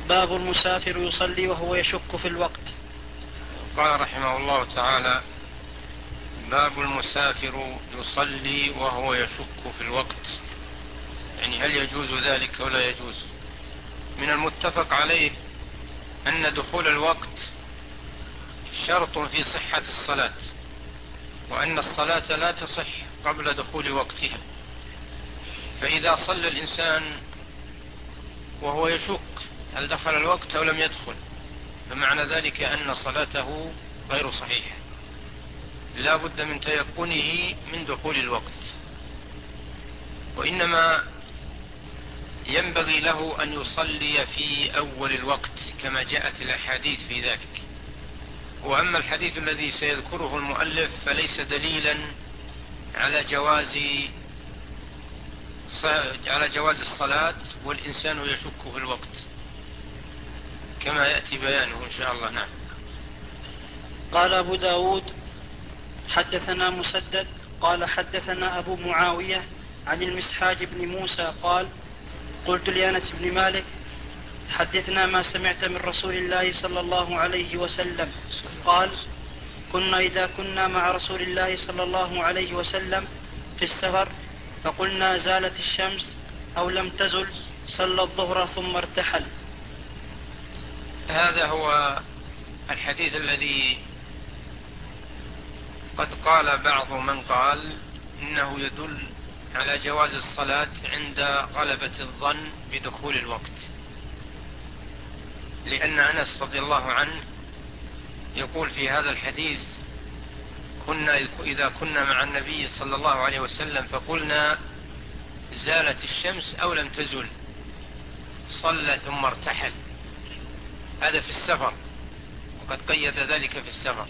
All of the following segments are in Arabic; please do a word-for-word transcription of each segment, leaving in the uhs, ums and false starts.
باب المسافر يصلي وهو يشك في الوقت. قال رحمه الله تعالى: باب المسافر يصلي وهو يشك في الوقت، يعني هل يجوز ذلك أو لا يجوز؟ من المتفق عليه أن دخول الوقت شرط في صحة الصلاة، وأن الصلاة لا تصح قبل دخول وقتها. فإذا صلى الإنسان وهو يشك هل دخل الوقت أو لم يدخل، فمعنى ذلك أن صلاته غير صحيحة، لا بد من تيقنه من دخول الوقت، وإنما ينبغي له أن يصلي في أول الوقت كما جاءت الأحاديث في ذلك. وأما الحديث الذي سيذكره المؤلف فليس دليلا على جواز على جواز الصلاة والإنسان يشك في الوقت، كما يأتي بيانه إن شاء الله. نعم. قال أبو داود: حدثنا مسدد قال حدثنا أبو معاوية عن المسحاج بن موسى قال: قلت لأنس بن مالك: حدثنا ما سمعت من رسول الله صلى الله عليه وسلم. قال: كنا إذا كنا مع رسول الله صلى الله عليه وسلم في السفر فقلنا زالت الشمس أو لم تزل صلى الظهر ثم ارتحل. هذا هو الحديث الذي قد قال بعض من قال إنه يدل على جواز الصلاة عند غلبة الظن بدخول الوقت، لأن أنس رضي الله عنه يقول في هذا الحديث: كنا إذا كنا مع النبي صلى الله عليه وسلم فقلنا زالت الشمس أو لم تزل صلى ثم ارتحل. هذا في السفر، وقد قيد ذلك في السفر،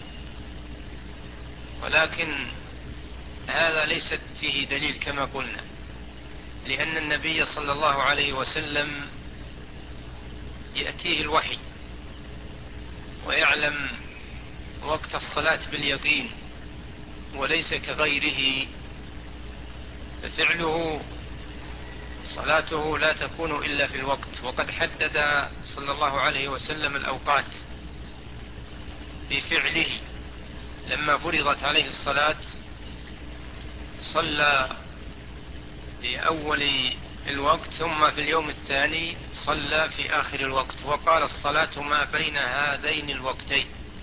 ولكن هذا ليست فيه دليل كما قلنا، لأن النبي صلى الله عليه وسلم يأتيه الوحي ويعلم وقت الصلاة باليقين، وليس كغيره، ففعله صلاته لا تكون إلا في الوقت. وقد حدد صلى الله عليه وسلم الأوقات بفعله، لما فرضت عليه الصلاة صلى في أول الوقت، ثم في اليوم الثاني صلى في آخر الوقت، وقال: الصلاة ما بين هذين الوقتين.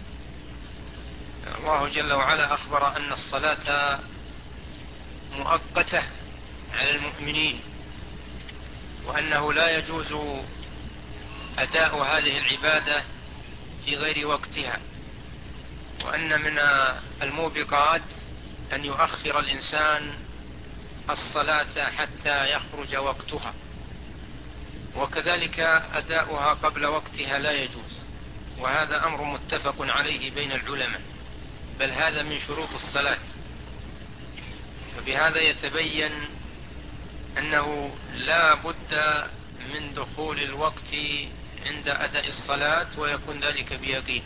الله جل وعلا أخبر أن الصلاة مؤقتة على المؤمنين، وأنه لا يجوز أداء هذه العبادة في غير وقتها، وأن من الموبقات أن يؤخر الإنسان الصلاة حتى يخرج وقتها، وكذلك أداؤها قبل وقتها لا يجوز، وهذا أمر متفق عليه بين العلماء، بل هذا من شروط الصلاة. وبهذا يتبين أنه لا بد من دخول الوقت عند أداء الصلاة، ويكون ذلك بيقين.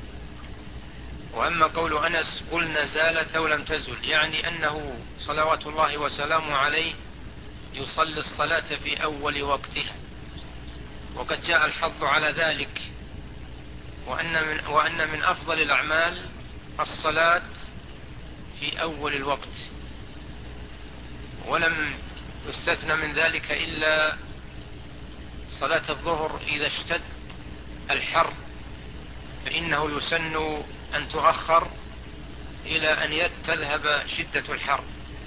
وأما قول أنس: قلنا زالت أو لم تزل، يعني أنه صلوات الله وسلامه عليه يصلي الصلاة في أول وقتها، وقد جاء الحظ على ذلك، وأن من, وأن من أفضل الأعمال الصلاة في أول الوقت، ولم يستثنى من ذلك إلا صلاة الظهر إذا اشتد الحر، فإنه يسن أن تؤخر إلى أن تذهب شدة الحر،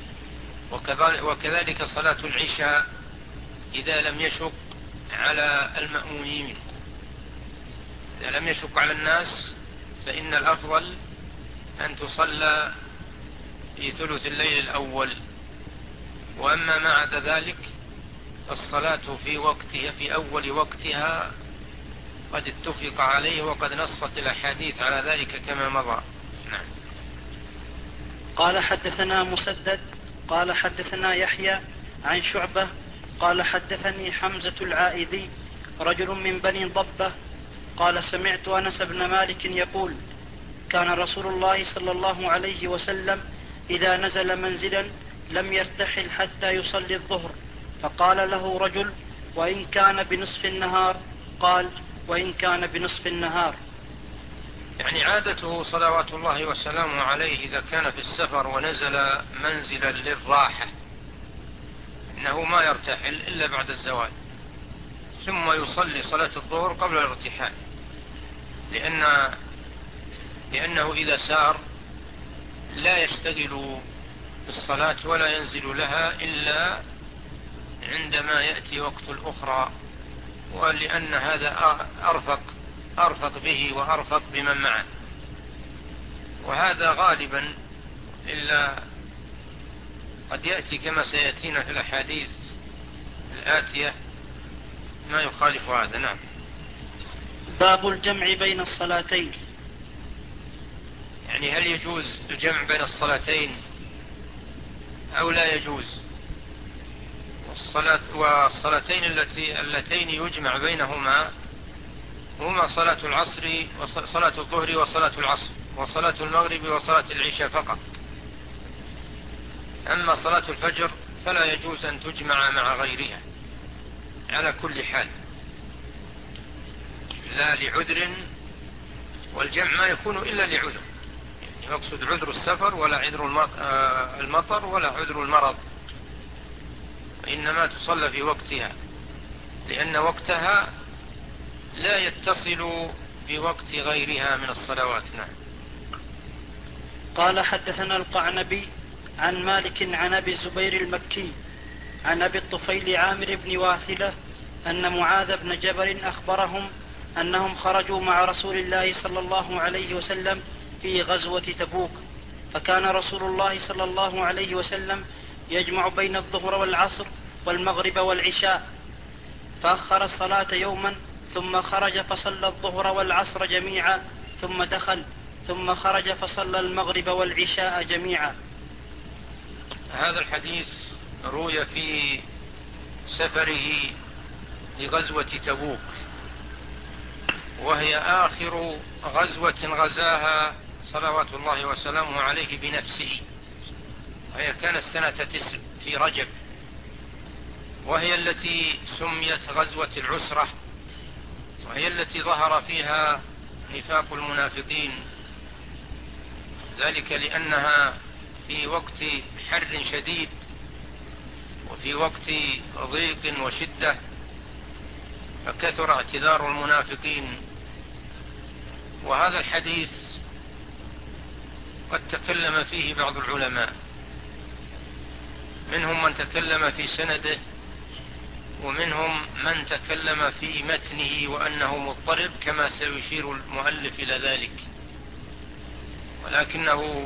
وكذلك صلاة العشاء إذا لم يشق على المأمومين، إذا لم يشق على الناس فإن الأفضل أن تصلى في ثلث الليل الأول. وأما ما عدا ذلك الصلاة في وقتها في أول وقتها قد اتفق عليه، وقد نصت الأحاديث على ذلك كما مضى. نعم. قال: حدثنا مسدد قال حدثنا يحيى عن شعبة قال: حدثني حمزة العائذي رجل من بني ضبة قال: سمعت أنس بن مالك يقول: كان رسول الله صلى الله عليه وسلم إذا نزل منزلا لم يرتحل حتى يصلي الظهر، فقال له رجل: وإن كان بنصف النهار؟ قال: وإن كان بنصف النهار. يعني عادته صلوات الله وسلامه عليه إذا كان في السفر ونزل منزلا للراحة إنه ما يرتحل إلا بعد الزوال، ثم يصلي صلاة الظهر قبل الارتحال، لأن لأنه إذا سار لا يشتغل بالصلاة ولا ينزل لها إلا عندما يأتي وقت الأخرى، ولأن هذا أرفق أرفق به وأرفق بمن معه. وهذا غالبا إلا قد يأتي كما سيأتينا في الأحاديث الآتية ما يخالف هذا. نعم. باب الجمع بين الصلاتين. يعني هل يجوز الجمع بين الصلاتين أو لا يجوز؟ والصلاة والصلاتين التي اللتين يجمع بينهما هما صلاة العصر وصلاة الظهر وصلاة العصر وصلاة المغرب وصلاة العشاء فقط. أما صلاة الفجر فلا يجوز أن تجمع مع غيرها على كل حال، لا لعذر، والجمع ما يكون إلا لعذر، يعني يقصد عذر السفر ولا عذر المطر ولا عذر المرض، إنما تصلى في وقتها لأن وقتها لا يتصل بوقت غيرها من الصلوات. نعم. قال حدثنا القعنبي عن مالك عن أبي الزبير المكي عن أبي الطفيل عامر بن واثلة أن معاذ بن جبل أخبرهم أنهم خرجوا مع رسول الله صلى الله عليه وسلم في غزوة تبوك، فكان رسول الله صلى الله عليه وسلم يجمع بين الظهر والعصر والمغرب والعشاء، فأخر الصلاة يوما ثم خرج فصلى الظهر والعصر جميعا ثم دخل ثم خرج فصلى المغرب والعشاء جميعا. هذا الحديث روي في سفره لغزوة تبوك، وهي آخر غزوة غزاها صلوات الله وسلامه عليه بنفسه، وهي كانت سنة تسع في رجب، وهي التي سميت غزوة العسرة، وهي التي ظهر فيها نفاق المنافقين، ذلك لأنها في وقت حر شديد وفي وقت ضيق وشدة، فكثر اعتذار المنافقين. وهذا الحديث قد تكلم فيه بعض العلماء، منهم من تكلم في سنده ومنهم من تكلم في متنه وأنه مضطرب كما سيشير المؤلف إلى ذلك، ولكنه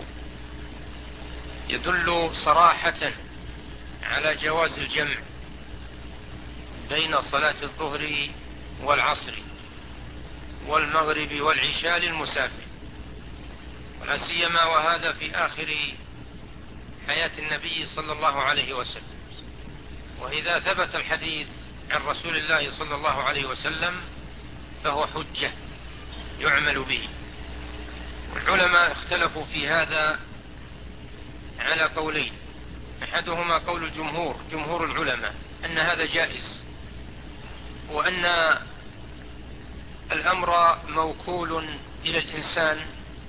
يدل صراحة على جواز الجمع بين صلاة الظهر والعصر والمغرب والعشاء للمسافر، ولا سيما وهذا في آخر حياة النبي صلى الله عليه وسلم. وإذا ثبت الحديث عن رسول الله صلى الله عليه وسلم فهو حجة يعمل به. والعلماء اختلفوا في هذا على قولين، أحدهما قول جمهور جمهور العلماء أن هذا جائز، وأن الأمر موكول إلى الإنسان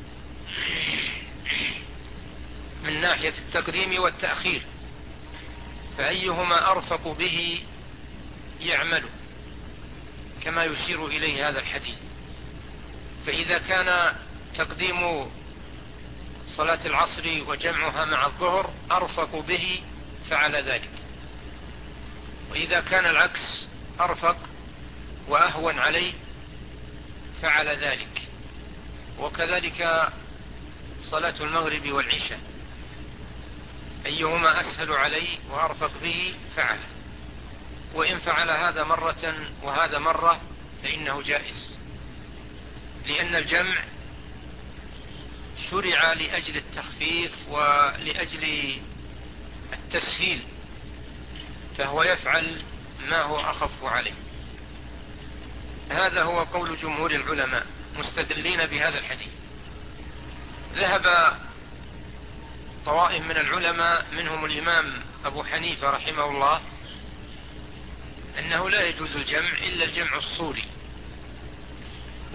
من ناحية التقديم والتأخير، فأيهما أرفق به يعمل كما يشير إليه هذا الحديث. فإذا كان تقديم صلاة العصر وجمعها مع الظهر أرفق به فعل ذلك، وإذا كان العكس أرفق وأهون عليه فعل ذلك، وكذلك صلاة المغرب والعشاء، أيهما أسهل عليه وأرفق به فعل، وإن فعل هذا مرة وهذا مرة فإنه جائز، لأن الجمع شرع لأجل التخفيف ولأجل التسهيل، فهو يفعل ما هو أخف عليه. هذا هو قول جمهور العلماء مستدلين بهذا الحديث. ذهب طوائف من العلماء منهم الإمام أبو حنيفة رحمه الله أنه لا يجوز الجمع إلا الجمع الصوري،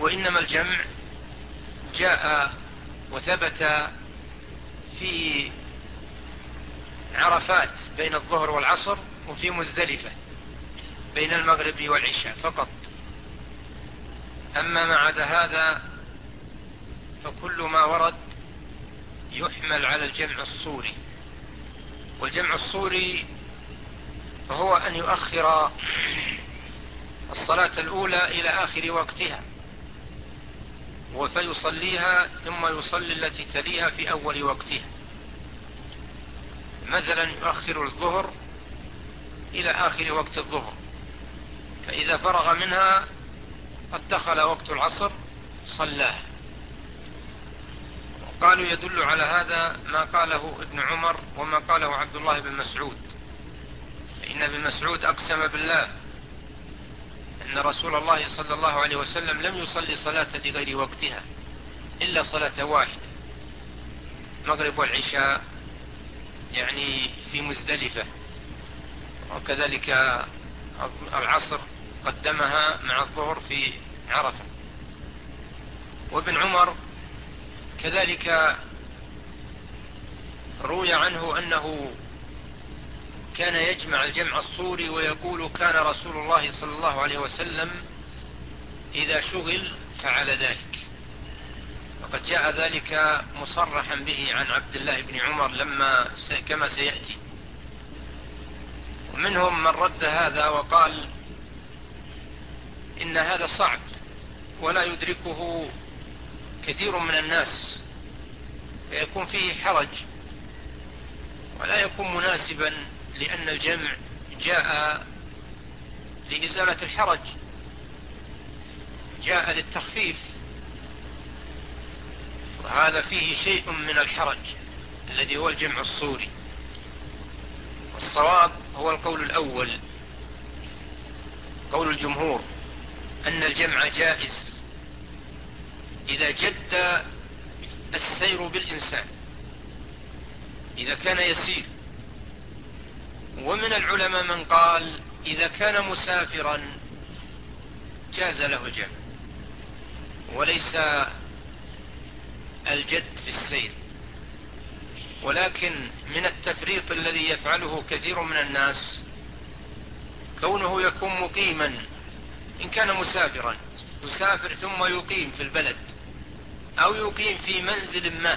وإنما الجمع جاء وثبت في عرفات بين الظهر والعصر، وفي مزدلفة بين المغرب والعشاء فقط. أما ما عدا هذا فكل ما ورد يحمل على الجمع الصوري. والجمع الصوري هو أن يؤخر الصلاة الأولى إلى آخر وقتها فيصليها ثم يصلي التي تليها في أول وقتها. مثلا يؤخر الظهر إلى آخر وقت الظهر، فإذا فرغ منها قد دخل وقت العصر صلاها. قالوا يدل على هذا ما قاله ابن عمر وما قاله عبد الله بن مسعود، فإن ابن مسعود أقسم بالله أن رسول الله صلى الله عليه وسلم لم يصلي صلاة لغير وقتها إلا صلاة واحدة، مغرب والعشاء يعني في مزدلفة، وكذلك العصر قدمها مع الظهر في عرفة. وابن عمر كذلك روي عنه أنه كان يجمع الجمع الصوري ويقول كان رسول الله صلى الله عليه وسلم إذا شغل فعل ذلك، وقد جاء ذلك مصرحا به عن عبد الله بن عمر لما كما سيأتي. ومنهم من رد هذا وقال إن هذا صعب ولا يدركه كثير من الناس، فيكون فيه حرج ولا يكون مناسبا، لأن الجمع جاء لإزالة الحرج، جاء للتخفيف، وهذا فيه شيء من الحرج الذي هو الجمع الصوري. والصواب هو القول الأول، قول الجمهور، أن الجمع جائز إذا جد السير بالإنسان، إذا كان يسير. ومن العلماء من قال إذا كان مسافرا جاز له الجمع، وليس الجد في السير. ولكن من التفريط الذي يفعله كثير من الناس كونه يكون مقيما، إن كان مسافرا يسافر ثم يقيم في البلد أو يقيم في منزل ما،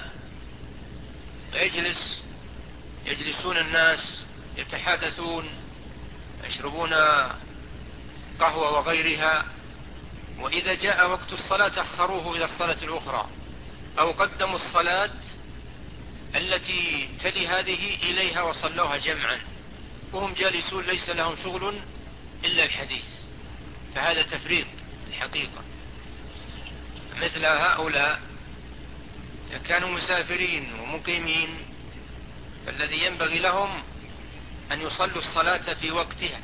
ويجلس يجلسون الناس يتحادثون يشربون قهوة وغيرها، وإذا جاء وقت الصلاة أخروه إلى الصلاة الأخرى أو قدموا الصلاة التي تلي هذه إليها وصلوها جمعا وهم جالسون ليس لهم شغل إلا الحديث، فهذا تفريط الحقيقة. مثل هؤلاء كانوا مسافرين ومقيمين، فالذي ينبغي لهم أن يصلوا الصلاة في وقتها.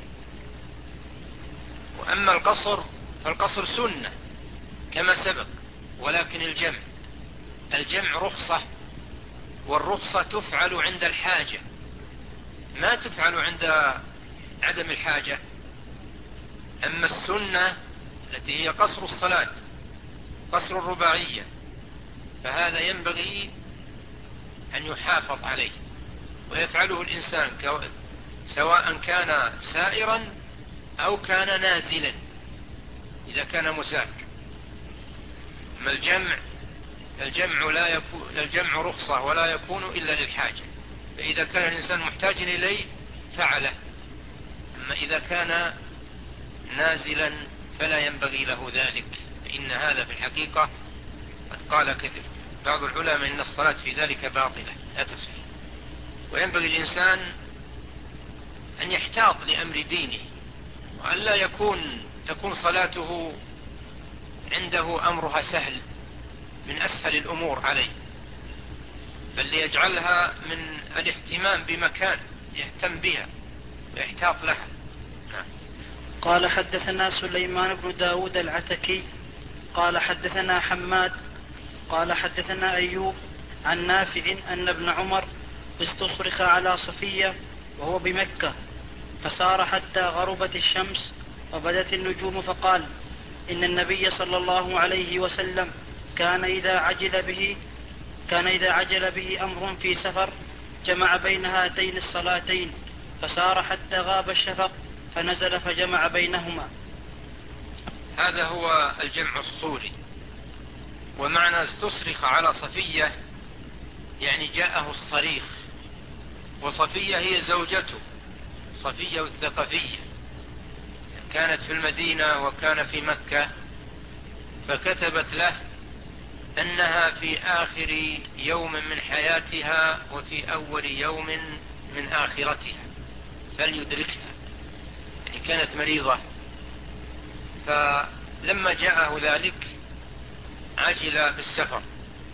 وأما القصر فالقصر سنة كما سبق، ولكن الجمع الجمع رخصة، والرخصة تفعل عند الحاجة ما تفعل عند عدم الحاجة. أما السنة التي هي قصر الصلاة، قصر الرباعية، فهذا ينبغي أن يحافظ عليه ويفعله الإنسان سواء كان سائرا أو كان نازلا إذا كان مسافر. أما الجمع الجمع لا يكون الجمع رخصة ولا يكون إلا للحاجة، فإذا كان الإنسان محتاج إليه فعله. أما إذا كان نازلا فلا ينبغي له ذلك، فإن هذا في الحقيقة قد قال كثير بعض العلماء إن الصلاة في ذلك باطلة لا تصح. وينبغي الإنسان أن يحتاط لأمر دينه، وأن لا يكون تكون صلاته عنده أمرها سهل من أسهل الأمور عليه، بل ليجعلها من الاهتمام بمكان يهتم بها ويحتاط لها. نعم. قال حدثنا سليمان بن داود العتكي قال حدثنا حماد قال حدثنا أيوب عن نافع أن ابن عمر استصرخ على صفية وهو بمكة، فسار حتى غربت الشمس وبدت النجوم، فقال: إن النبي صلى الله عليه وسلم كان إذا عجل به كان إذا عجل به أمر في سفر جمع بين هاتين الصلاتين فسار حتى غاب الشفق فنزل فجمع بينهما. هذا هو الجمع الصوري. ومعنى استصرخ على صفية يعني جاءه الصريخ، وصفية هي زوجته، صفية الثقفية، كانت في المدينة وكان في مكة، فكتبت له أنها في آخر يوم من حياتها وفي أول يوم من آخرتها فليدركها، يعني كانت مريضة. فلما جاءه ذلك عجل بالسفر،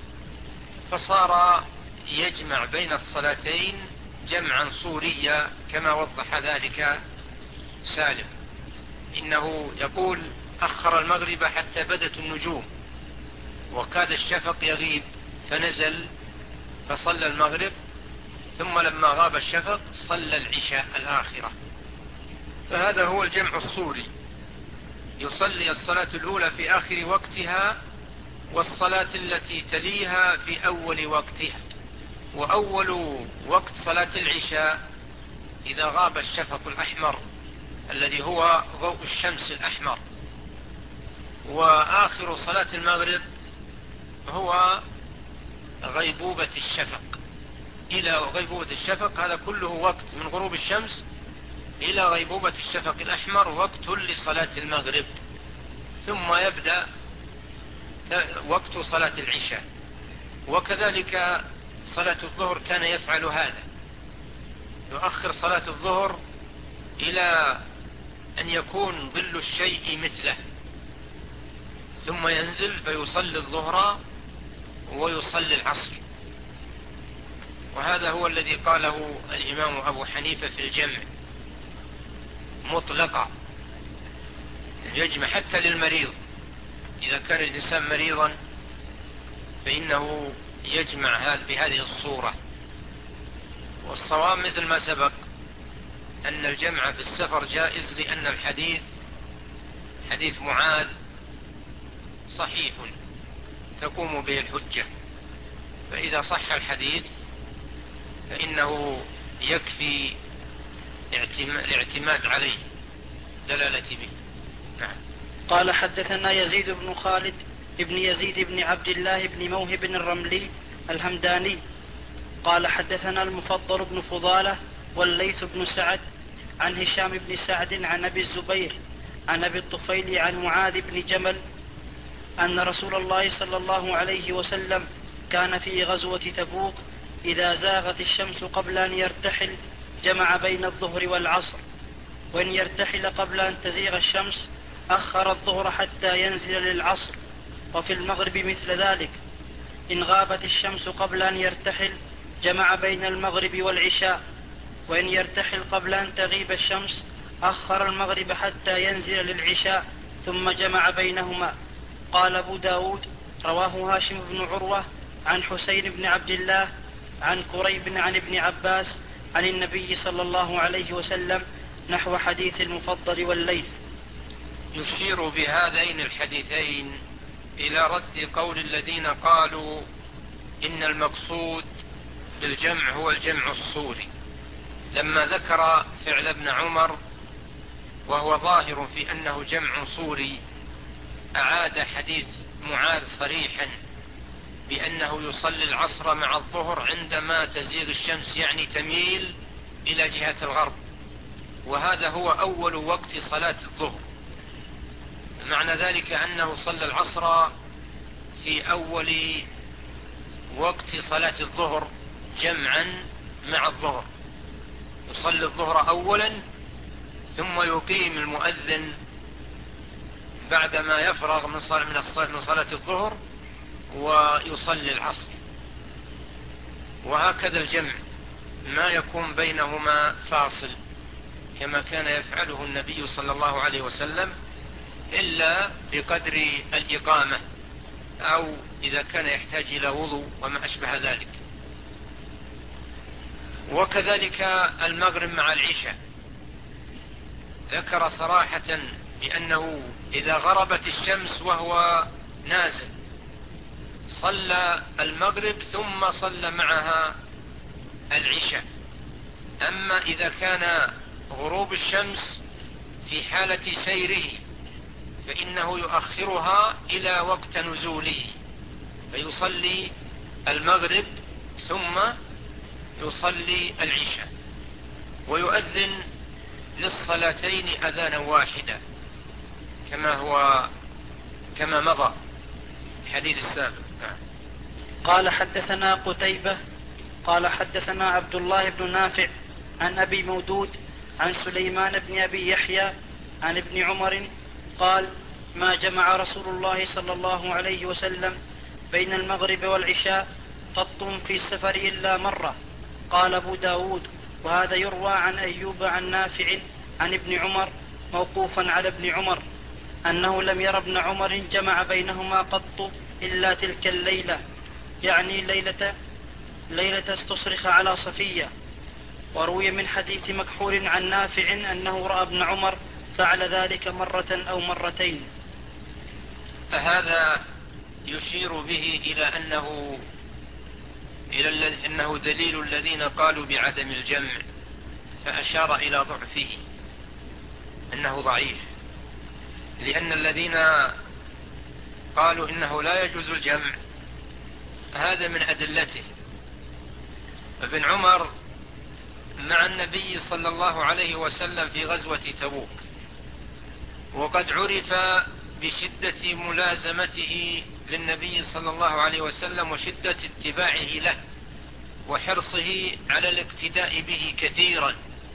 فصار يجمع بين الصلاتين جمعا صوريا كما وضح ذلك سالم، إنه يقول أخر المغرب حتى بدت النجوم وكاد الشفق يغيب فنزل فصلى المغرب، ثم لما غاب الشفق صلى العشاء الآخرة. فهذا هو الجمع الصوري، يصلي الصلاة الأولى في آخر وقتها والصلاة التي تليها في أول وقتها. وأول وقت صلاة العشاء إذا غاب الشفق الأحمر الذي هو ضوء الشمس الأحمر، وآخر صلاة المغرب هو غيبوبة الشفق إلى غيبوبة الشفق. هذا كله وقت من غروب الشمس إلى غيبوبة الشفق الأحمر وقت لصلاة المغرب، ثم يبدأ وقت صلاة العشاء. وكذلك صلاة الظهر كان يفعل هذا، يؤخر صلاة الظهر إلى أن يكون ظل الشيء مثله، ثم ينزل فيصلي الظهر ويصلي العصر. وهذا هو الذي قاله الإمام أبو حنيفة في الجمع مطلقا، يجمع حتى للمريض، إذا كان الإنسان مريضا فإنه يجمع هذا بهذه الصورة. والصواب مثل ما سبق أن الجمع في السفر جائز، لأن الحديث حديث معاذ صحيح تقوم به الحجة، فإذا صح الحديث فإنه يكفي الاعتماد عليه دلالة به. نعم. قال حدثنا يزيد بن خالد ابن يزيد بن عبد الله بن موهب الرملي الهمداني قال حدثنا المفضل بن فضالة والليث بن سعد عن هشام بن سعد عن أبي الزبير عن أبي الطفيل عن معاذ بن جمل أن رسول الله صلى الله عليه وسلم كان في غزوة تبوك إذا زاغت الشمس قبل أن يرتحل جمع بين الظهر والعصر، وإن يرتحل قبل أن تزيغ الشمس أخر الظهر حتى ينزل للعصر. وفي المغرب مثل ذلك، إن غابت الشمس قبل أن يرتحل جمع بين المغرب والعشاء، وإن يرتحل قبل أن تغيب الشمس أخر المغرب حتى ينزل للعشاء ثم جمع بينهما. قال أبو داود رواه هاشم بن عروة عن حسين بن عبد الله عن كريب عن ابن عباس عن النبي صلى الله عليه وسلم نحو حديث المفضل والليث. يشير بهذين الحديثين إلى رد قول الذين قالوا إن المقصود بالجمع هو الجمع الصوري، لما ذكر فعل ابن عمر وهو ظاهر في أنه جمع صوري أعاد حديث معاذ صريحا بأنه يصلي العصر مع الظهر عندما تزيغ الشمس، يعني تميل إلى جهة الغرب، وهذا هو أول وقت صلاة الظهر. معنى ذلك أنه صلى العصر في أول وقت صلاة الظهر جمعا مع الظهر، يصلي الظهر أولا ثم يقيم المؤذن بعدما يفرغ من صلاة الظهر ويصلي العصر. وهكذا الجمع ما يكون بينهما فاصل كما كان يفعله النبي صلى الله عليه وسلم، إلا بقدر الإقامة أو إذا كان يحتاج إلى وضوء وما أشبه ذلك. وكذلك المغرب مع العشاء ذكر صراحة بأنه إذا غربت الشمس وهو نازل صلى المغرب ثم صلى معها العشاء. أما إذا كان غروب الشمس في حالة سيره فإنه يؤخرها إلى وقت نزوله، فيصلي المغرب ثم يصلي العشاء، ويؤذن للصلاتين أذانا واحدا كما هو كما مضى الحديث السابق. قال حدثنا قتيبة قال حدثنا عبد الله بن نافع عن أبي مودود عن سليمان بن أبي يحيى عن ابن عمر قال: ما جمع رسول الله صلى الله عليه وسلم بين المغرب والعشاء قط في السفر إلا مرة. قال أبو داود: وهذا يروى عن أيوب عن نافع عن ابن عمر موقوفا على ابن عمر أنه لم ير ابن عمر جمع بينهما قط إلا تلك الليلة، يعني ليلة, ليلة استصرخ على صفية. وروي من حديث مكحول عن نافع أنه رأى ابن عمر فعل ذلك مرة أو مرتين. هذا يشير به إلى أنه, إلى أنه دليل الذين قالوا بعدم الجمع، فأشار إلى ضعفه أنه ضعيف، لأن الذين قالوا إنه لا يجوز الجمع هذا من أدلته. ابن عمر مع النبي صلى الله عليه وسلم في غزوة تبوك، وقد عرف بشدة ملازمته للنبي صلى الله عليه وسلم وشدة اتباعه له وحرصه على الاقتداء به كثيرا،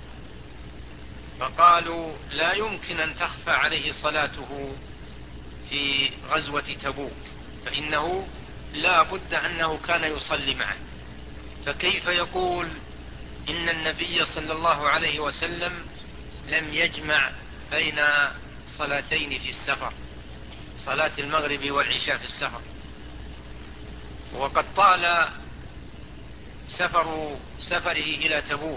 فقالوا لا يمكن أن تخفى عليه صلاته في غزوة تبوك، فإنه لا بد أنه كان يصلي معه، فكيف يقول إن النبي صلى الله عليه وسلم لم يجمع بين صلاتين في السفر، صلاة المغرب والعشاء في السفر، وقد طال سفر سفره إلى تبوك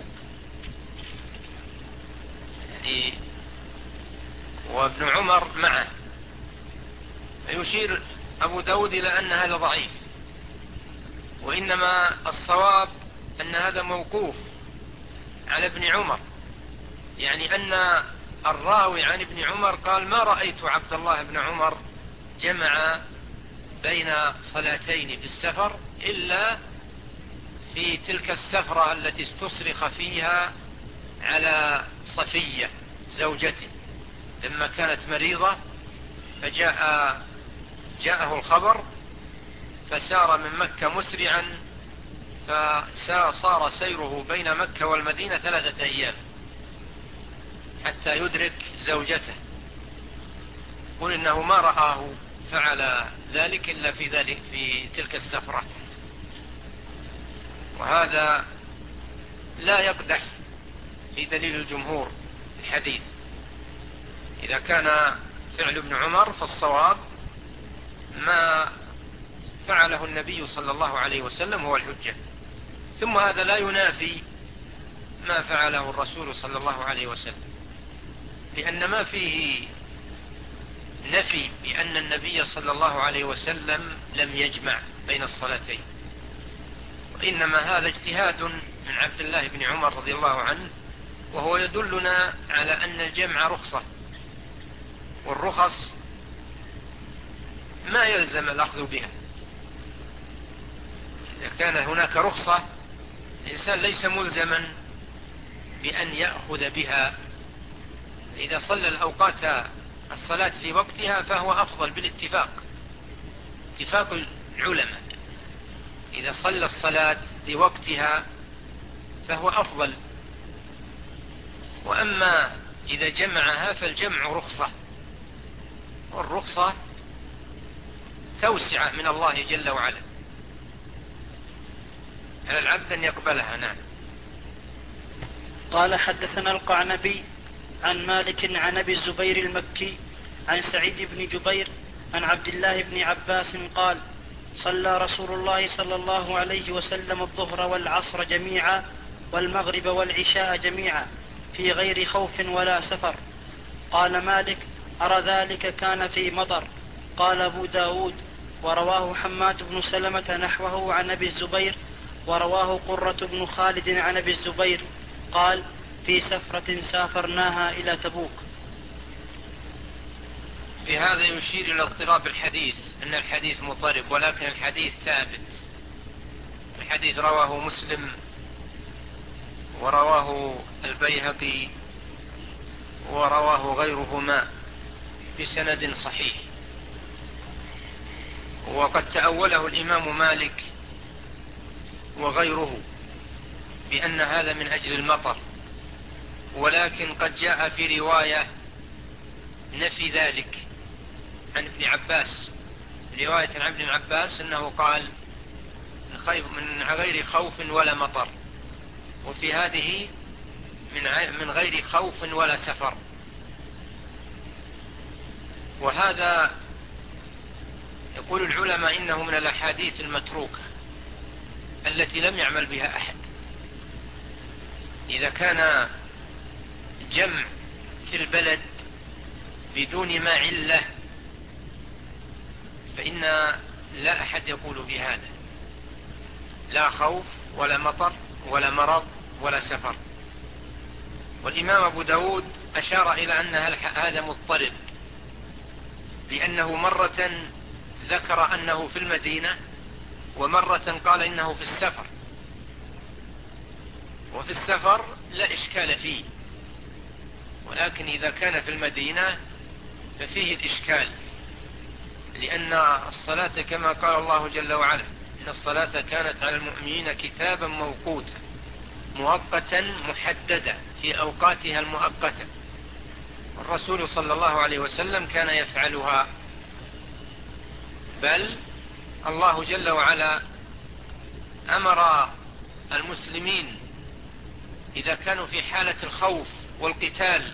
يعني وابن عمر معه. فيشير أبو داود إلى أن هذا ضعيف، وإنما الصواب أن هذا موقوف على ابن عمر، يعني أن الراوي عن ابن عمر قال: ما رأيت عبد الله بن عمر جمع بين صلاتين في السفر إلا في تلك السفرة التي استصرخ فيها على صفية زوجته لما كانت مريضة، فجاء جاءه الخبر فسار من مكة مسرعا، فصار سيره بين مكة والمدينة ثلاثة أيام حتى يدرك زوجته. قل إنه ما رآه فعل ذلك إلا في ذلك في تلك السفرة، وهذا لا يقدح في دليل الجمهور الحديث. إذا كان فعل ابن عمر فالصواب ما فعله النبي صلى الله عليه وسلم هو الحجة، ثم هذا لا ينافي ما فعله الرسول صلى الله عليه وسلم، لأن ما فيه نفي بأن النبي صلى الله عليه وسلم لم يجمع بين الصلاتين، وإنما هذا اجتهاد من عبد الله بن عمر رضي الله عنه، وهو يدلنا على أن الجمع رخصة، والرخص ما يلزم الأخذ بها. إذا كان هناك رخصة الإنسان ليس ملزما بأن يأخذ بها، إذا صلى الأوقات الصلاة في وقتها فهو أفضل بالاتفاق، اتفاق العلماء، إذا صلى الصلاة لوقتها فهو أفضل. وأما إذا جمعها فالجمع رخصة، والرخصة توسعة من الله جل وعلا على العبد أن يقبلها. نعم. قال حدثنا القعنبي عن مالك عن أبي الزبير المكي عن سعيد بن جبير عن عبد الله بن عباس قال: صلى رسول الله صلى الله عليه وسلم الظهر والعصر جميعا والمغرب والعشاء جميعا في غير خوف ولا سفر. قال مالك: أرى ذلك كان في مطر. قال أبو داود ورواه حماد بن سلمة نحوه عن أبي الزبير، ورواه قرة بن خالد عن أبي الزبير قال في سفرة سافرناها إلى تبوك. بهذا يشير إلى اضطراب الحديث، أن الحديث مضطرب، ولكن الحديث ثابت. الحديث رواه مسلم ورواه البيهقي ورواه غيرهما بسند صحيح. وقد تأوله الإمام مالك وغيره بأن هذا من أجل المطر، ولكن قد جاء في رواية نفي ذلك عن ابن عباس، رواية عن ابن عباس أنه قال من غير خوف ولا مطر، وفي هذه من غير خوف ولا سفر. وهذا يقول العلماء إنه من الأحاديث المتروكة التي لم يعمل بها أحد. إذا كان جمع في البلد بدون ما علة فإن لا أحد يقول بهذا، لا خوف ولا مطر ولا مرض ولا سفر. والإمام أبو داود أشار إلى أن هذا مضطرب، لأنه مرة ذكر أنه في المدينة ومرة قال إنه في السفر، وفي السفر لا إشكال فيه، ولكن إذا كان في المدينة ففيه الإشكال، لأن الصلاة كما قال الله جل وعلا إن الصلاة كانت على المؤمنين كتابا موقوتا مؤقتا محددا في أوقاتها المؤقتة، والرسول صلى الله عليه وسلم كان يفعلها. بل الله جل وعلا أمر المسلمين إذا كانوا في حالة الخوف والقتال،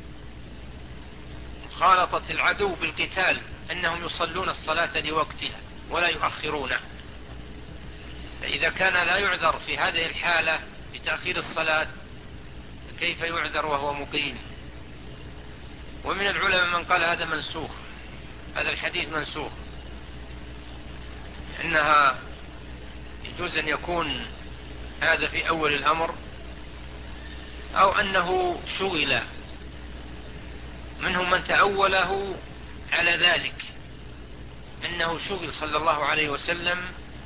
مخالطة العدو بالقتال، أنهم يصلون الصلاة لوقتها ولا يؤخرونها. فإذا كان لا يعذر في هذه الحالة بتأخير الصلاة كيف يعذر وهو مقيم؟ ومن العلماء من قال هذا منسوخ، هذا الحديث منسوخ، إنها يجوز أن يكون هذا في أول الأمر أو أنه شغل. منهم من تأوله على ذلك، أنه شغل صلى الله عليه وسلم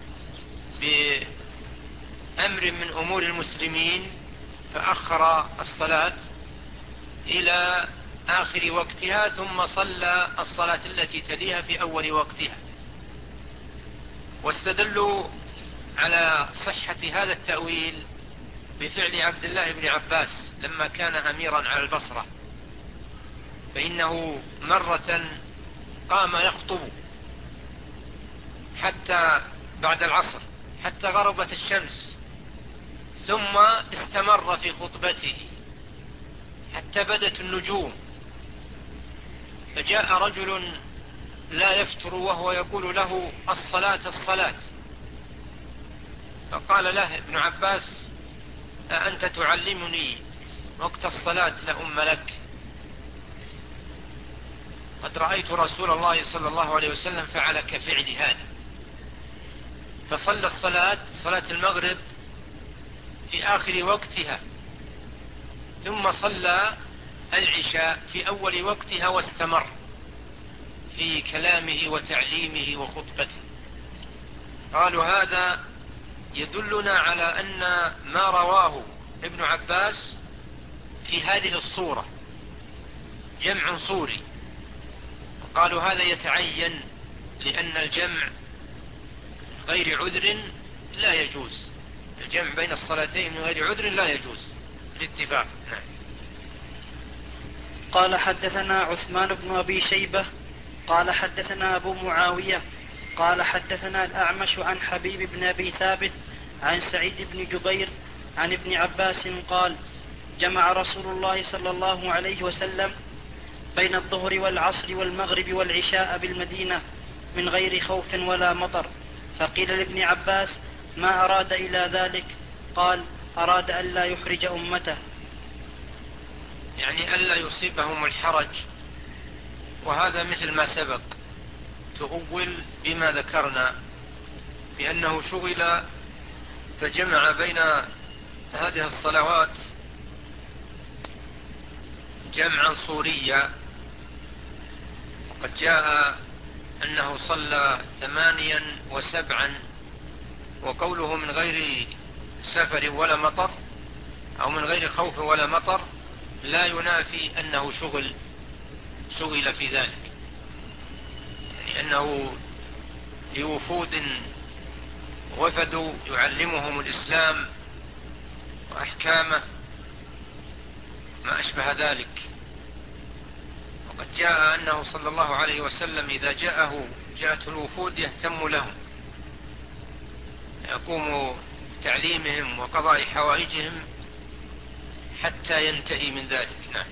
بأمر من أمور المسلمين فأخر الصلاة إلى آخر وقتها ثم صلى الصلاة التي تليها في أول وقتها. واستدلوا على صحة هذا التأويل بفعل عبد الله بن عباس لما كان أميرا على البصرة، فإنه مرة قام يخطب حتى بعد العصر حتى غربت الشمس، ثم استمر في خطبته حتى بدت النجوم، فجاء رجل لا يفتر وهو يقول له الصلاة الصلاة، فقال له ابن عباس أأنت تعلمني وقت الصلاة لأم لك؟ قد رأيت رسول الله صلى الله عليه وسلم فعل كفعل هذا. فصلى الصلاة صلاة المغرب في آخر وقتها، ثم صلى العشاء في أول وقتها واستمر في كلامه وتعليمه وخطبته. قالوا هذا يدلنا على أن ما رواه ابن عباس في هذه الصورة جمع صوري، قالوا هذا يتعين لأن الجمع غير عذر لا يجوز، الجمع بين الصلاتين من غير عذر لا يجوز الاتفاق. نعم. قال حدثنا عثمان بن أبي شيبة قال حدثنا أبو معاوية قال حدثنا الأعمش عن حبيب بن أبي ثابت عن سعيد بن جبير عن ابن عباس قال جمع رسول الله صلى الله عليه وسلم بين الظهر والعصر والمغرب والعشاء بالمدينة من غير خوف ولا مطر. فقيل لابن عباس ما أراد إلى ذلك؟ قال أراد ألا يحرج أمته، يعني ألا يصيبهم الحرج وهذا مثل ما سبق، تؤول بما ذكرنا بأنه شغل فجمع بين هذه الصلوات جمعا صوريا. وقد جاء أنه صلى ثمانيا وسبعا، وقوله من غير سفر ولا مطر أو من غير خوف ولا مطر لا ينافي أنه شغل شغل في ذلك، يعني أنه لوفود وفدوا يعلمهم الإسلام وأحكامه ما أشبه ذلك. وقد جاء أنه صلى الله عليه وسلم إذا جاءه جاءته الوفود يهتم لهم، يقوم بتعليمهم وقضاء حوائجهم حتى ينتهي من ذلك. نعم.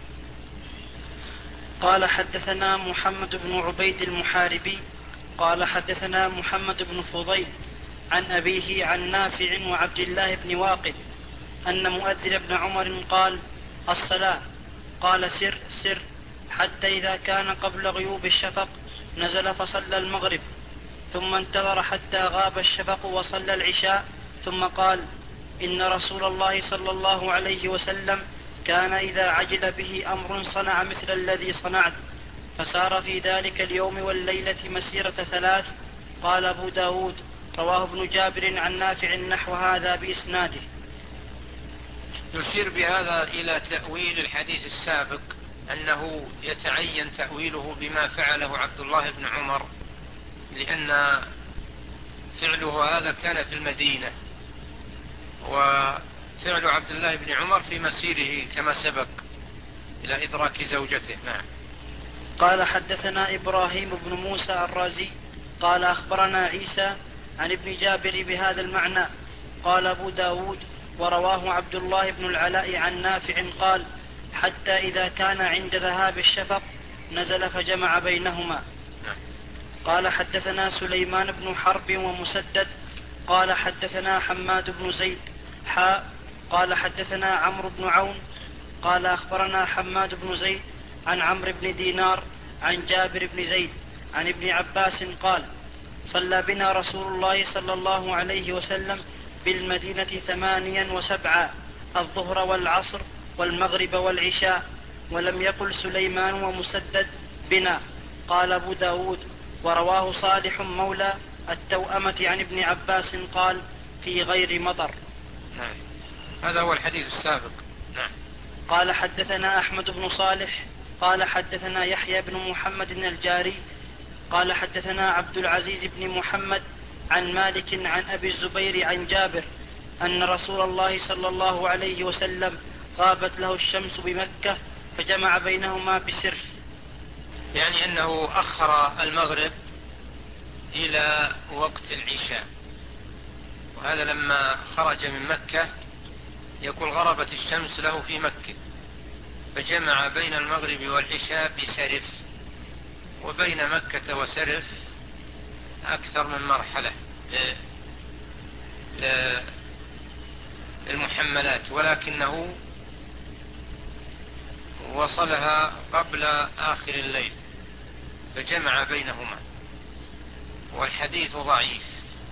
قال حدثنا محمد بن عبيد المحاربي قال حدثنا محمد بن فضيل عن أبيه عن نافع وعبد الله بن واقد أن مؤذن بن عمر قال: الصلاة. قال: سر سر حتى إذا كان قبل غيوب الشفق نزل فصلى المغرب، ثم انتظر حتى غاب الشفق وصلى العشاء، ثم قال: إن رسول الله صلى الله عليه وسلم كان إذا عجل به أمر صنع مثل الذي صنعت، فسار في ذلك اليوم والليلة مسيرة ثلاث. قال أبو داود: رواه ابن جابر عن نافع نحو هذا بإسناده. يشير بهذا إلى تأويل الحديث السابق، أنه يتعين تأويله بما فعله عبد الله بن عمر، لأن فعله هذا كان في المدينة، وفعل عبد الله بن عمر في مسيره كما سبق إلى إدراك زوجته. نعم. قال حدثنا إبراهيم بن موسى الرازي قال أخبرنا عيسى عن ابن جابر بهذا المعنى. قال أبو داود: ورواه عبد الله بن العلاء عن نافع قال: حتى إذا كان عند ذهاب الشفق نزل فجمع بينهما. قال حدثنا سليمان بن حرب ومسدد قال حدثنا حماد بن زيد حاء قال حدثنا عمرو بن عون قال أخبرنا حماد بن زيد عن عمرو بن دينار عن جابر بن زيد عن ابن عباس قال: صلى بنا رسول الله صلى الله عليه وسلم بالمدينة ثمانيا وسبعا، الظهر والعصر والمغرب والعشاء، ولم يقل سليمان ومسدد بنا. قال أبو داود: ورواه صالح مولى التوأمة عن ابن عباس قال: في غير مطر. نعم. هذا هو الحديث السابق. نعم. قال حدثنا أحمد بن صالح قال حدثنا يحيى بن محمد الجاري قال حدثنا عبد العزيز بن محمد عن مالك عن أبي الزبير عن جابر أن رسول الله صلى الله عليه وسلم غابت له الشمس بمكة فجمع بينهما بسرف، يعني أنه أخر المغرب إلى وقت العشاء، وهذا لما خرج من مكة يقول غربت الشمس له في مكة، فجمع بين المغرب والعشاء بسرف، وبين مكة وسرف أكثر من مرحلة للمحملات، ولكنه وصلها قبل آخر الليل فجمع بينهما. والحديث ضعيف،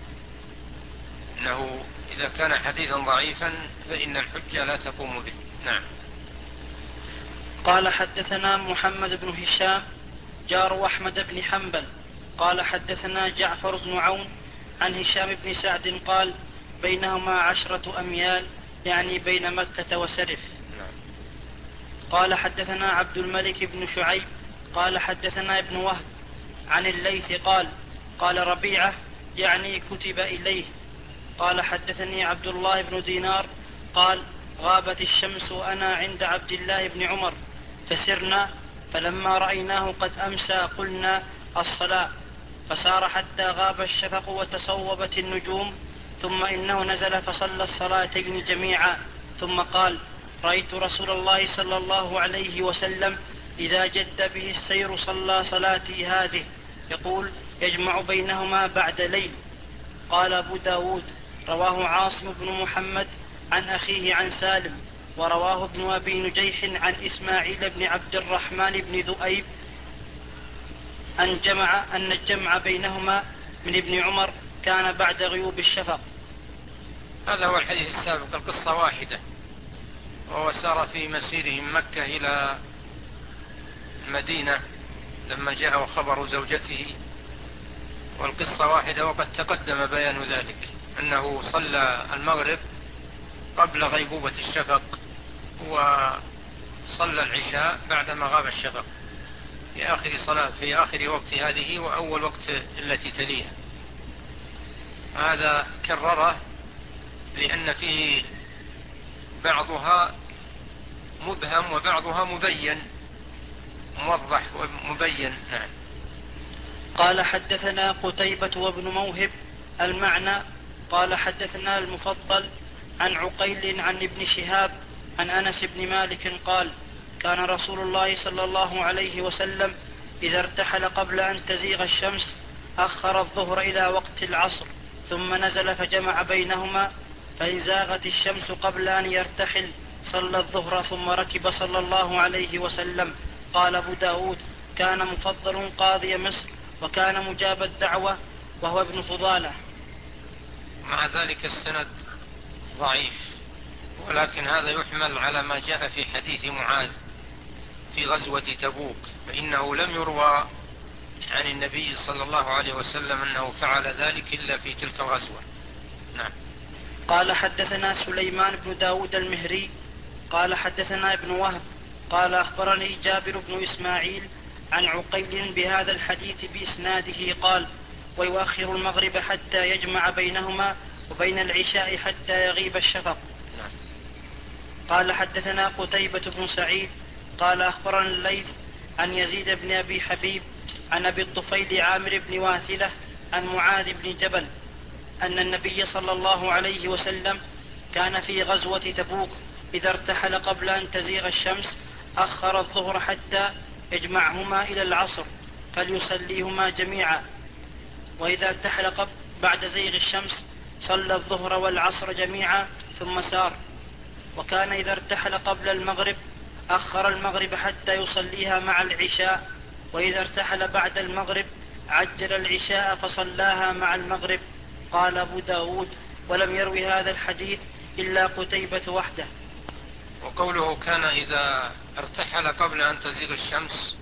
إنه إذا كان حديثا ضعيفا فإن الحجة لا تقوم به. نعم. قال حدثنا محمد بن هشام جار أحمد بن حنبل قال حدثنا جعفر بن عون عن هشام بن سعد قال: بينهما عشرة أميال، يعني بين مكة وسرف. قال حدثنا عبد الملك بن شعيب قال حدثنا ابن وهب عن الليث قال: قال ربيعة يعني كتب إليه. قال حدثني عبد الله بن دينار قال: غابت الشمس وأنا عند عبد الله بن عمر فسرنا، فلما رأيناه قد أمسى قلنا: الصلاة. فسار حتى غاب الشفق وتصوبت النجوم، ثم إنه نزل فصلى الصلاتين جميعا، ثم قال: رأيت رسول الله صلى الله عليه وسلم إذا جد به السير صلى صلاتي هذه، يقول: يجمع بينهما بعد ليل. قال أبو داود: رواه عاصم بن محمد عن أخيه عن سالم، ورواه ابن أبي نجيح عن إسماعيل بن عبد الرحمن بن ذؤيب أن, جمع أن الجمع بينهما من ابن عمر كان بعد غيوب الشفق. هذا هو الحديث السابق، القصة واحدة، وهو سار في مسيره من مكة إلى المدينة لما جاء خبر زوجته، والقصة واحدة، وقد تقدم بيان ذلك أنه صلى المغرب قبل غيبوبة الشفق، وصلى العشاء بعدما غاب الشفق في آخر صلاة في آخر وقت هذه وأول وقت التي تليها. هذا كرره لأن فيه بعضها مبهم وبعضها مبين موضح ومبين. نعم. قال حدثنا قتيبة وابن موهب المعنى قال حدثنا المفضل عن عقيل عن ابن شهاب عن أنس بن مالك قال كان رسول الله صلى الله عليه وسلم إذا ارتحل قبل أن تزيغ الشمس أخر الظهر إلى وقت العصر ثم نزل فجمع بينهما، فإن زاغت الشمس قبل أن يرتحل صلى الظهر ثم ركب صلى الله عليه وسلم. قال أبو داود كان مفضل قاضي مصر وكان مجاب الدعوة وهو ابن فضالة. مع ذلك السند ضعيف، ولكن هذا يحمل على ما جاء في حديث معاذ في غزوة تبوك، فإنه لم يروى عن النبي صلى الله عليه وسلم أنه فعل ذلك إلا في تلك الغزوة. نعم. قال حدثنا سليمان بن داود المهري قال حدثنا ابن وهب قال أخبرني جابر بن إسماعيل عن عقيل بهذا الحديث بإسناده قال ويؤخر المغرب حتى يجمع بينهما وبين العشاء حتى يغيب الشفق. نعم. قال حدثنا قتيبة بن سعيد قال أخبرنا الليث عن يزيد بن أبي حبيب عن أبي الطفيل عامر بن واثلة عن معاذ بن جبل أن النبي صلى الله عليه وسلم كان في غزوة تبوك إذا ارتحل قبل أن تزيغ الشمس أخر الظهر حتى يجمعهما إلى العصر فليصليهما جميعا، وإذا ارتحل قبل بعد زيغ الشمس صلى الظهر والعصر جميعا ثم سار. وكان إذا ارتحل قبل المغرب أخر المغرب حتى يصليها مع العشاء، وإذا ارتحل بعد المغرب عجل العشاء فصلاها مع المغرب. قال أبو داود ولم يروي هذا الحديث إلا قتيبة وحده. وقوله كان إذا ارتحل قبل أن تزيغ الشمس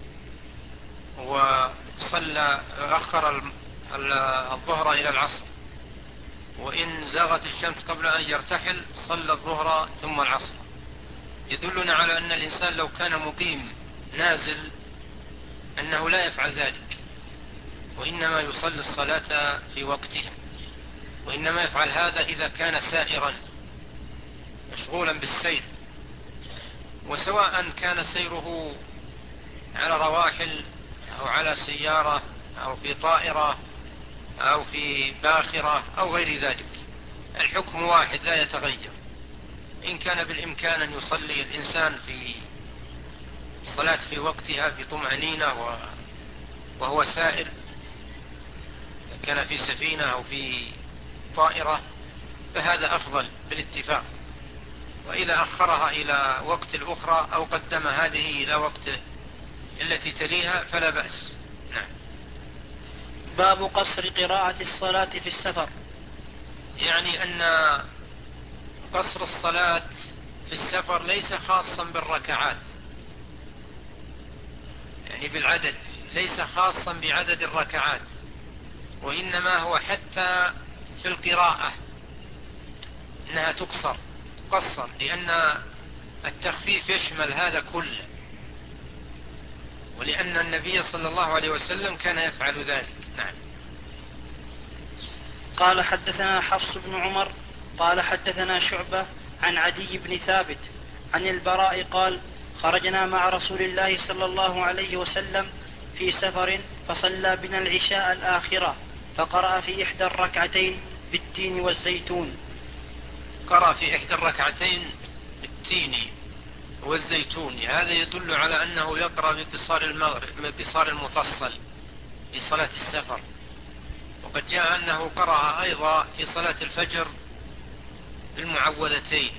وصلى أخر الظهر إلى العصر، وإن زاغت الشمس قبل أن يرتحل صلى الظهر ثم العصر، يدلنا على أن الإنسان لو كان مقيم نازل أنه لا يفعل ذلك، وإنما يصلي الصلاة في وقتها، وإنما يفعل هذا إذا كان سائرا مشغولا بالسير، وسواء كان سيره على رواحل أو على سيارة أو في طائرة أو في باخرة أو غير ذلك، الحكم واحد لا يتغير. إن كان بالإمكان أن يصلي الإنسان في الصلاة في وقتها بطمأنينة وهو سائر، كان في سفينة أو في طائرة، فهذا أفضل بالاتفاق. وإذا أخرها إلى وقت الأخرى أو قدم هذه إلى وقت التي تليها فلا بأس. نعم. باب قصر قراءة الصلاة في السفر. يعني أن قصر الصلاة في السفر ليس خاصا بالركعات، يعني بالعدد، ليس خاصا بعدد الركعات، وإنما هو حتى في القراءة إنها تقصر تقصر، لأن التخفيف يشمل هذا كله، ولأن النبي صلى الله عليه وسلم كان يفعل ذلك. نعم. قال حدثنا حفص بن عمر قال حدثنا شعبة عن عدي بن ثابت عن البراء قال خرجنا مع رسول الله صلى الله عليه وسلم في سفر فصلى بنا العشاء الآخرة فقرأ في إحدى الركعتين بالتين والزيتون. قرأ في إحدى الركعتين بالتين والزيتون، هذا يدل على أنه يقرأ بقصار المغرب بقصار المفصل في صلاة السفر، وقد جاء أنه قرأ أيضا في صلاة الفجر بالمعوذتين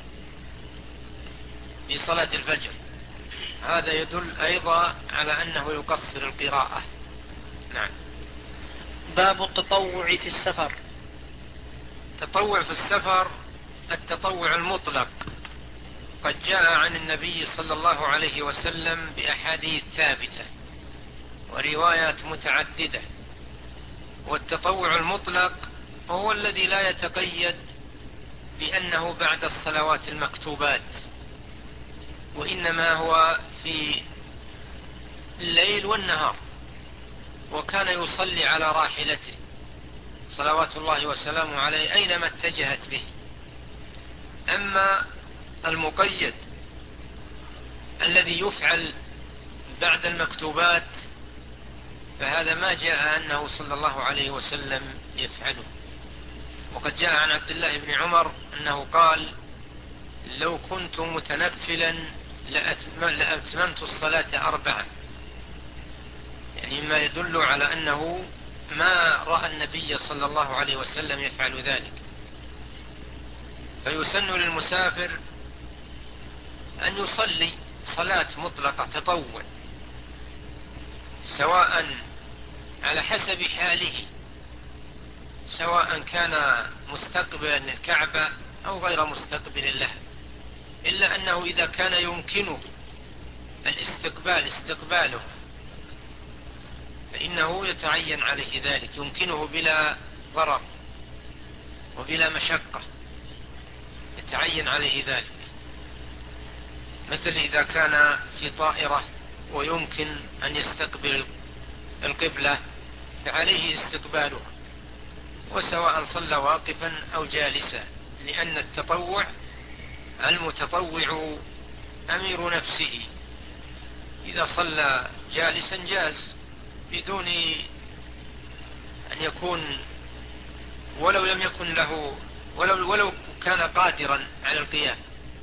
في صلاة الفجر، هذا يدل أيضا على أنه يقصر القراءة. نعم. باب التطوع في السفر. التطوع في السفر التطوع المطلق قد جاء عن النبي صلى الله عليه وسلم بأحاديث ثابتة وروايات متعددة. والتطوع المطلق هو الذي لا يتقيد بأنه بعد الصلوات المكتوبات، وإنما هو في الليل والنهار، وكان يصلي على راحلته صلوات الله وسلامه عليه أينما اتجهت به. أما المقيد الذي يفعل بعد المكتوبات فهذا ما جاء أنه صلى الله عليه وسلم يفعله. وقد جاء عن عبد الله بن عمر أنه قال: لو كنت متنفلا لأتممت الصلاة أربعة، يعني ما يدل على أنه ما رأى النبي صلى الله عليه وسلم يفعل ذلك. فيسن للمسافر أن يصلي صلاة مطلقة تطوع، سواء على حسب حاله، سواء كان مستقبلا للكعبة أو غير مستقبل له، إلا أنه إذا كان يمكنه الاستقبال استقباله فإنه يتعين عليه ذلك، يمكنه بلا ضرر وبلا مشقة، يتعين عليه ذلك. مثل إذا كان في طائرة ويمكن أن يستقبل القبلة فعليه استقبالها، وسواء صلى واقفا أو جالسا، لأن التطوع المتطوع أمير نفسه، إذا صلى جالسا جاز بدون أن يكون ولو لم يكن له ولو, ولو كان قادرا على القيام.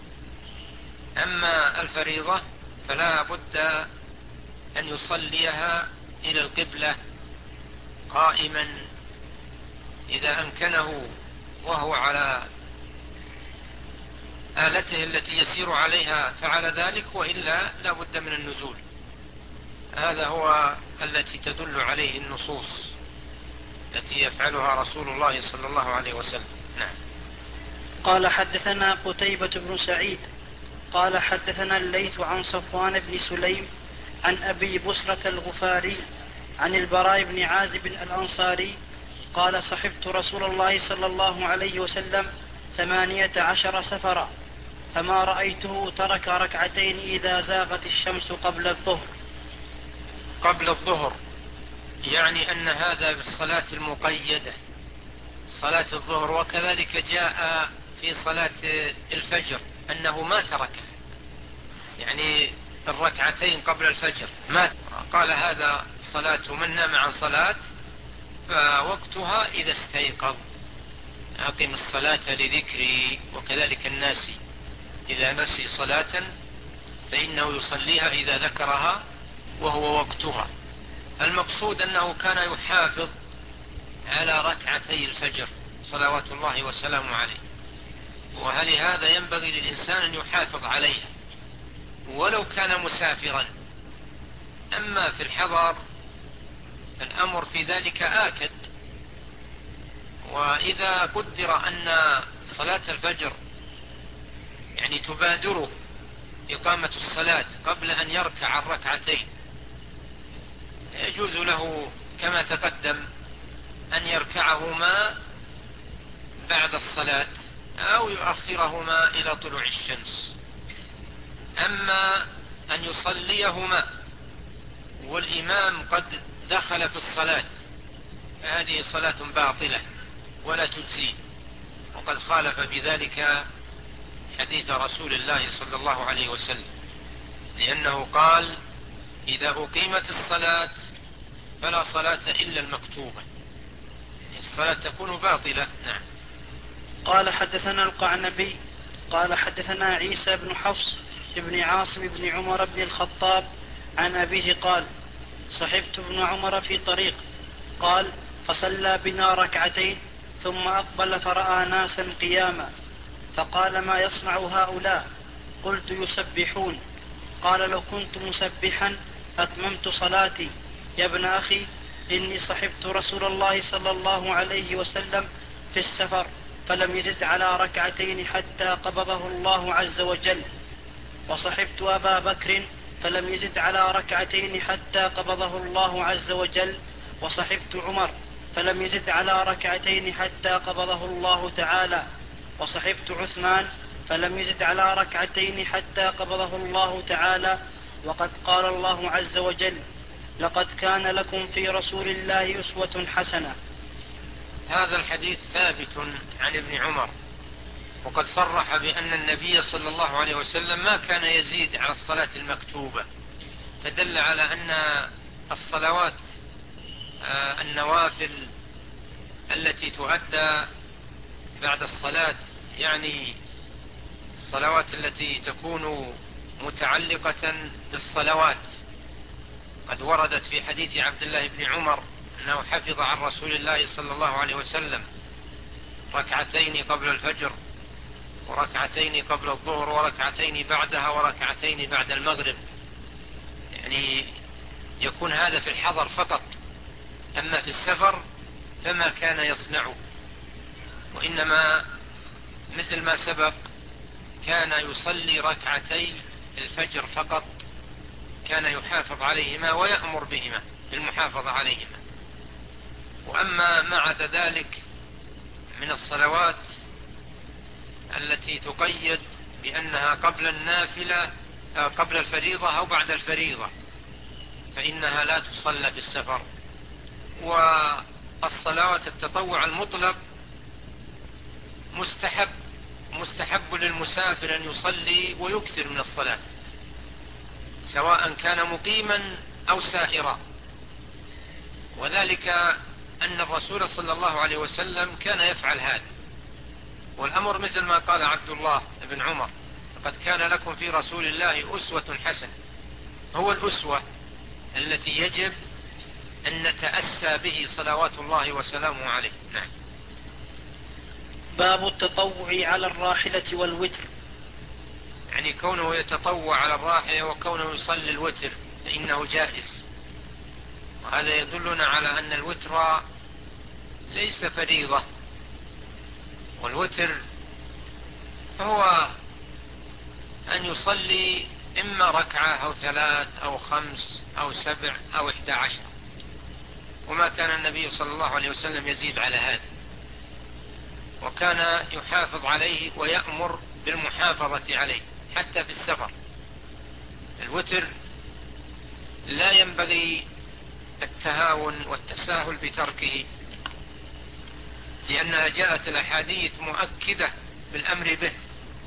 أما الفريضة فلا بد أن يصليها إلى القبلة قائما إذا أمكنه وهو على آلته التي يسير عليها فعل ذلك، وإلا لا بد من النزول. هذا هو التي تدل عليه النصوص التي يفعلها رسول الله صلى الله عليه وسلم. نعم. قال حدثنا قتيبة بن سعيد قال حدثنا الليث عن صفوان بن سليم عن أبي بسرة الغفاري عن البراء بن عازب الأنصاري قال: صحبت رسول الله صلى الله عليه وسلم ثمانية عشر سفرا، فما رأيته ترك ركعتين إذا زاغت الشمس قبل الظهر. قبل الظهر يعني أن هذا بالصلاة المقيدة صلاة الظهر. وكذلك جاء في صلاة الفجر أنه ما تركها، يعني الركعتين قبل الفجر ما قال هذا صلاة من نام عن صلاة فوقتها إذا استيقظ، أقم الصلاة لذكري. وكذلك الناسي إذا نسي صلاة فإنه يصليها إذا ذكرها وهو وقتها. المقصود أنه كان يحافظ على ركعتي الفجر صلوات الله وسلامه عليه، وهل هذا ينبغي للإنسان أن يحافظ عليها ولو كان مسافرا. أما في الحضر الأمر في ذلك آكد. وإذا قدر أن صلاة الفجر يعني تبادره إقامة الصلاة قبل أن يركع الركعتين، يجوز له كما تقدم أن يركعهما بعد الصلاة أو يؤخرهما إلى طلوع الشمس. أما أن يصليهما والإمام قد دخل في الصلاة فهذه صلاة باطلة ولا تجزي، وقد خالف بذلك حديث رسول الله صلى الله عليه وسلم، لأنه قال: إذا أقيمت الصلاة فلا صلاة إلا المكتوبة، يعني الصلاة تكون باطلة. نعم. قال حدثنا القعنبي قال حدثنا عيسى بن حفص بن عاصم بن عمر بن الخطاب عن أبيه قال: صحبت ابن عمر في طريق، قال: فصلى بنا ركعتين ثم أقبل فرأى ناسا قياما، فقال: ما يصنع هؤلاء؟ قلت: يسبحون. قال: لو كنت مسبحا أتممت صلاتي يا ابن أخي، إني صحبت رسول الله صلى الله عليه وسلم في السفر فلم يزد على ركعتين حتى قبضه الله عز وجل، وصحبت أبا بكر فلم يزد على ركعتين حتى قبضه الله عز وجل، وصحبت عمر فلم يزد على ركعتين حتى قبضه الله تعالى، وصحبت عثمان فلم يزد على ركعتين حتى قبضه الله تعالى. وقد قال الله عز وجل: لقد كان لكم في رسول الله أسوة حسنة. هذا الحديث ثابت عن ابن عمر، وقد صرح بأن النبي صلى الله عليه وسلم ما كان يزيد على الصلاة المكتوبة، فدل على أن الصلوات النوافل التي تؤدى بعد الصلاة، يعني الصلوات التي تكون متعلقة بالصلوات، قد وردت في حديث عبد الله بن عمر أنه حفظ عن رسول الله صلى الله عليه وسلم ركعتين قبل الفجر، وركعتين قبل الظهر، وركعتين بعدها، وركعتين بعد المغرب. يعني يكون هذا في الحضر فقط، أما في السفر فما كان يصنعه، وإنما مثل ما سبق كان يصلي ركعتي الفجر فقط، كان يحافظ عليهما ويأمر بهما بالمحافظة عليهما. وأما ما عدا ذلك من الصلوات التي تقيد بأنها قبل النافلة قبل الفريضة أو بعد الفريضة فإنها لا تصلى في السفر. والصلوات التطوع المطلق مستحب مستحب للمسافر أن يصلي ويكثر من الصلاة، سواء كان مقيما أو سائرا، وذلك أن الرسول صلى الله عليه وسلم كان يفعل هذا. والأمر مثل ما قال عبد الله بن عمر: لقد كان لكم في رسول الله أسوة حسنة. هو الأسوة التي يجب أن نتأسى به صلوات الله وسلامه عليه. نعم. باب التطوع على الراحلة والوتر. يعني كونه يتطوع على الراحلة وكونه يصلي الوتر فإنه جائز، وهذا يدلنا على أن الوتر ليس فريضة، والوتر هو أن يصلي إما ركعة أو ثلاث أو خمس أو سبع أو إحدى عشر، وما كان النبي صلى الله عليه وسلم يزيد على هذا، وكان يحافظ عليه ويأمر بالمحافظة عليه حتى في السفر. الوتر لا ينبغي التهاون والتساهل بتركه، لأنها جاءت الأحاديث مؤكدة بالأمر به،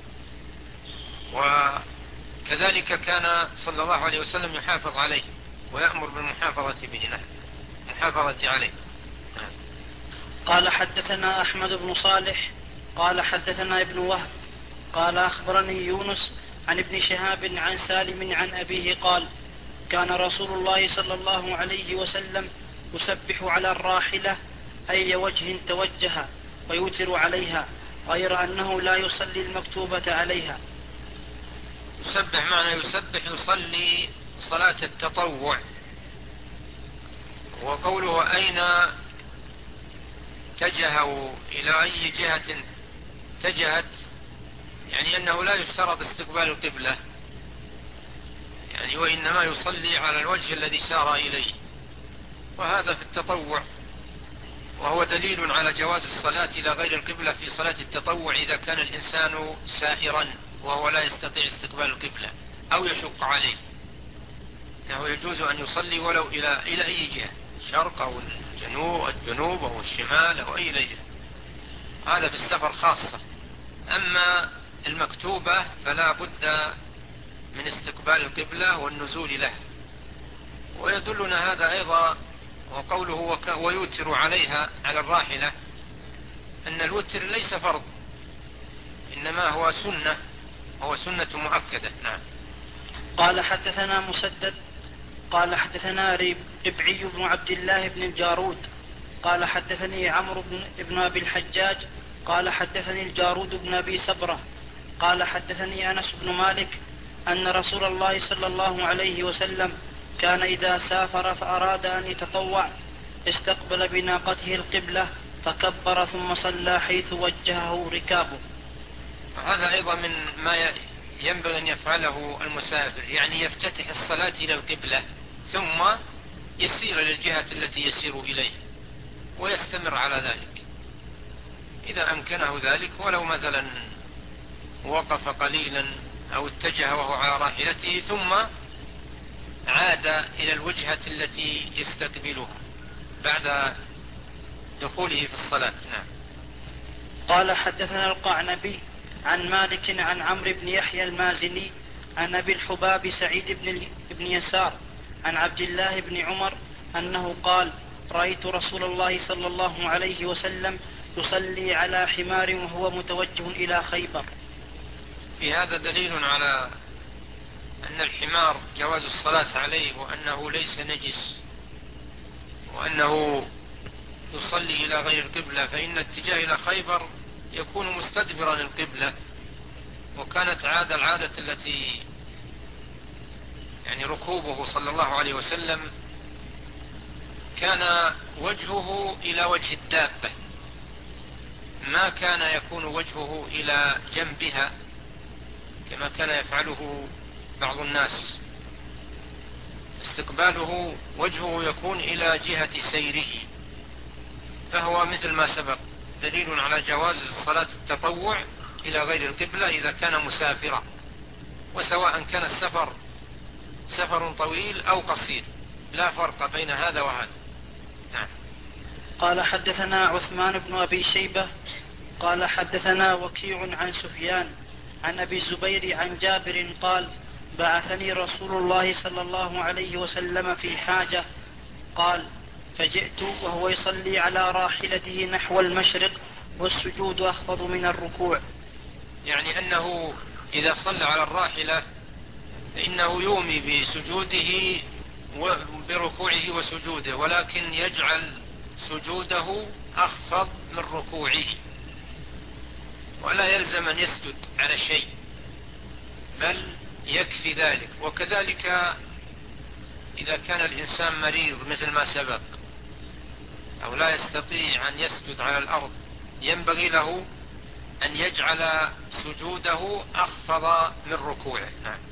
وكذلك كان صلى الله عليه وسلم يحافظ عليه ويأمر بالمحافظة به، محافظة عليه. قال حدثنا أحمد بن صالح قال حدثنا ابن وهب قال أخبرني يونس عن ابن شهاب عن سالم عن أبيه قال: كان رسول الله صلى الله عليه وسلم يسبح على الراحلة أي وجه توجه ويوتر عليها، غير أنه لا يصلي المكتوبة عليها. يسبح معنى يسبح يصلي صلاة التطوع. وقوله أين اتجهوا إلى أي جهة اتجهت، يعني أنه لا يشترط استقبال القبلة، يعني وإنما يصلي على الوجه الذي سار إليه، وهذا في التطوع، وهو دليل على جواز الصلاة إلى غير القبلة في صلاة التطوع إذا كان الإنسان سائرا وهو لا يستطيع استقبال القبلة أو يشق عليه، يعني يجوز أن يصلي ولو إلى إلى أي جهة، الشرق أو الجنوب الجنوب أو الشمال أو أي جهة، هذا في السفر خاصة. أما المكتوبة فلا بد من استقبال القبلة والنزول له. ويدلنا هذا أيضا وقوله ويوتر عليها على الراحلة أن الوتر ليس فرض، إنما هو سنة، هو سنة مؤكدة. نعم. قال حدثنا مسدد قال حدثنا ربعي بن عبد الله بن الجارود قال حدثني عمرو بن أبي الحجاج قال حدثني الجارود بن أبي سبرة قال حدثني أنس بن مالك أن رسول الله صلى الله عليه وسلم كان إذا سافر فأراد أن يتطوع استقبل بناقته القبلة فكبر ثم صلى حيث وجهه ركابه. هذا أيضا من ما ينبغي أن يفعله المسافر، يعني يفتتح الصلاة إلى القبلة ثم يسير للجهة التي يسير إليها ويستمر على ذلك إذا أمكنه ذلك، ولو مثلا وقف قليلا أو اتجه وهو على راحلته ثم عاد إلى الوجهة التي يستقبلها بعد دخوله في الصلاة. نعم. قال حدثنا القعنبي عن مالك عن عمرو بن يحيى المازني عن أبي الحباب سعيد بن, بن يسار عن عبد الله بن عمر أنه قال: رأيت رسول الله صلى الله عليه وسلم يصلي على حمار وهو متوجه إلى خيبر. في هذا دليل على أن الحمار جواز الصلاة عليه وأنه ليس نجس وأنه يصلي إلى غير القبلة، فإن الاتجاه إلى خيبر يكون مستدبرا القبلة، وكانت عادة العادة التي يعني ركوبه صلى الله عليه وسلم كان وجهه إلى وجه الدابة، ما كان يكون وجهه إلى جنبها كما كان يفعله بعض الناس، استقباله وجهه يكون إلى جهة سيره، فهو مثل ما سبق دليل على جواز صلاة التطوع إلى غير القبلة إذا كان مسافرا، وسواء كان السفر سفر طويل أو قصير لا فرق بين هذا وهذا. نعم. قال حدثنا عثمان بن أبي شيبة قال حدثنا وكيع عن سفيان عن أبي الزبير عن جابر قال: بعثني رسول الله صلى الله عليه وسلم في حاجة. قال: فجئت وهو يصلي على راحلته نحو المشرق والسجود أخفض من الركوع. يعني أنه إذا صلى على الراحلة فإنه يومي بسجوده وبركوعه وسجوده، ولكن يجعل سجوده أخفض من ركوعه، ولا يلزم أن يسجد على شيء بل يكفي ذلك. وكذلك إذا كان الإنسان مريض مثل ما سبق أو لا يستطيع أن يسجد على الأرض ينبغي له أن يجعل سجوده أخفض من ركوعه. نعم.